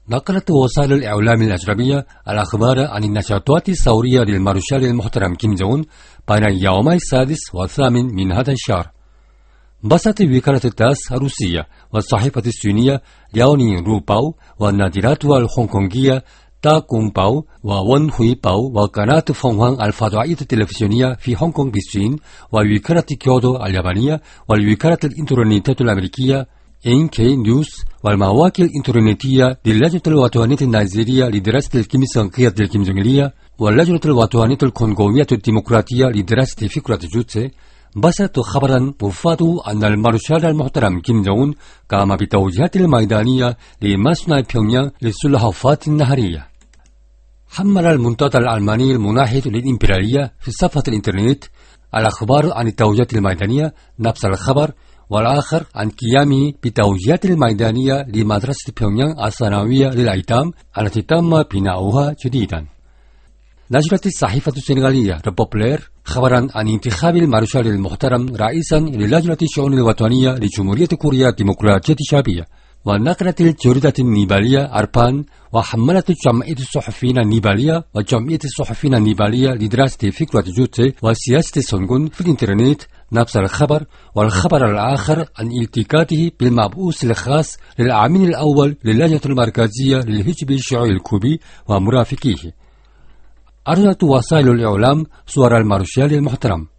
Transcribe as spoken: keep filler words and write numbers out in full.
نقلت وسائل الإعلام الأجنبية الأخبار عن النشاطات الثورية للمارشال المحترم كيم جون بين يومي السادس والثامن من هذا الشهر. بسطت وكالة تاس الروسية والصحيفة الصينية لياوني روباو والنادرات الهونغكونغية تا كونغ باو وون هوي باو وقناة فونغهان الفضائية التلفزيونية في هونغ كونغ بالصين ووكالة كيودو اليابانية والوكالة الإنترنتية الأمريكية إن كي نيوز والمواقع الإنترنتية للجنة الوطنية النيجيرية لدراسة الكيميائية الكيمجونغية واللجنة الوطنية الكونغولية الديمقراطية لدراسة فكرة جوتسي بسطت خبرا مفاده أن المارشال المحترم كيم جون قام بتوجيهات الميدانية لمصنع بيونغيانغ للسلحفاة النهرية. حمل المنتدى الألماني المناهض للإمبريالية في صفحة الإنترنت الأخبار عن التوجيهات الميدانية نفس الخبر، والآخر عن قيامه بتوجيهات الميدانية لمدرسة بيونغيانغ الثانوية للأيتام التي تم بناؤها جديدا. نشرت الصحيفة السنغالية ريبوبلير خبرا عن انتخاب المارشال المحترم رئيسا للجنة الشؤون الوطنية لجمهورية كوريا الديمقراطية الشعبية، ونقلت الجريدة النيبالية أربان وحملت جمعية الصحفيين النيبالية وجمعية الصحفيين النيبالية لدراسة فكرة جوتسي وسياسة السونغون في الإنترنت نفس الخبر، والخبر الآخر عن التقاطه بالمبعوث الخاص للأمين الأول للجنة المركزية للحزب الشيوعي الكوبي ومرافقيه. أرسلت وسائل الإعلام صور المارشال المحترم